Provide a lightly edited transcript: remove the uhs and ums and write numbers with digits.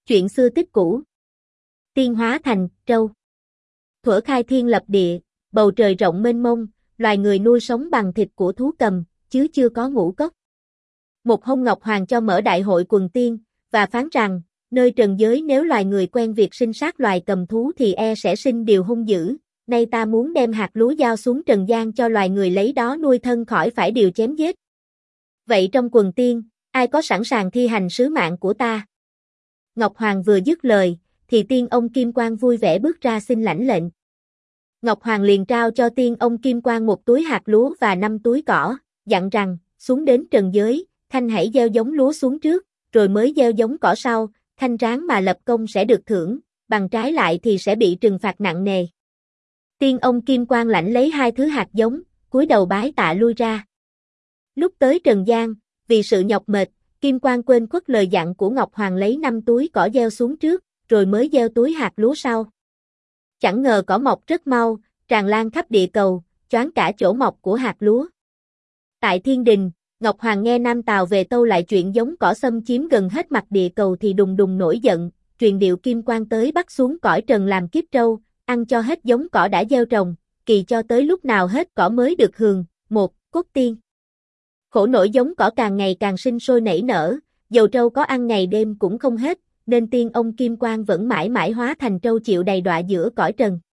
Chuyện xưa tích cũ. Tiên hóa thành trâu. Thuở khai thiên lập địa, bầu trời rộng mênh mông, loài người nuôi sống bằng thịt của thú cầm, chứ chưa có ngũ cốc. Một hôm Ngọc Hoàng cho mở đại hội quần tiên, và phán rằng, nơi trần giới nếu loài người quen việc sinh sát loài cầm thú thì sẽ sinh điều hung dữ, nay ta muốn đem hạt lúa giao xuống trần gian cho loài người lấy đó nuôi thân khỏi phải điều chém giết. Vậy trong quần tiên, ai có sẵn sàng thi hành sứ mạng của ta? Ngọc Hoàng vừa dứt lời, thì tiên ông Kim Quang vui vẻ bước ra xin lãnh lệnh. Ngọc Hoàng liền trao cho tiên ông Kim Quang 1 túi hạt lúa và 5 túi cỏ, dặn rằng, xuống đến trần giới, khanh hãy gieo giống lúa xuống trước, rồi mới gieo giống cỏ sau, khanh ráng mà lập công sẽ được thưởng, bằng trái lại thì sẽ bị trừng phạt nặng nề. Tiên ông Kim Quang lãnh lấy 2 thứ hạt giống, cúi đầu bái tạ lui ra. Lúc tới trần gian, vì sự nhọc mệt, Kim Quang quên khuất lời dặn của Ngọc Hoàng lấy 5 túi cỏ gieo xuống trước, rồi mới gieo túi hạt lúa sau. Chẳng ngờ cỏ mọc rất mau, tràn lan khắp địa cầu, choáng cả chỗ mọc của hạt lúa. Tại thiên đình, Ngọc Hoàng nghe Nam Tào về tâu lại chuyện giống cỏ xâm chiếm gần hết mặt địa cầu thì đùng đùng nổi giận, truyền điệu Kim Quang tới bắt xuống cõi trần làm kiếp trâu, ăn cho hết giống cỏ đã gieo trồng, kỳ cho tới lúc nào hết cỏ mới được hưởng. 1. Cốt tiên. Khổ nổi giống cỏ càng ngày càng sinh sôi nảy nở, dầu trâu có ăn ngày đêm cũng không hết, nên tiên ông Kim Quang vẫn mãi mãi hóa thành trâu chịu đầy đọa giữa cõi trần.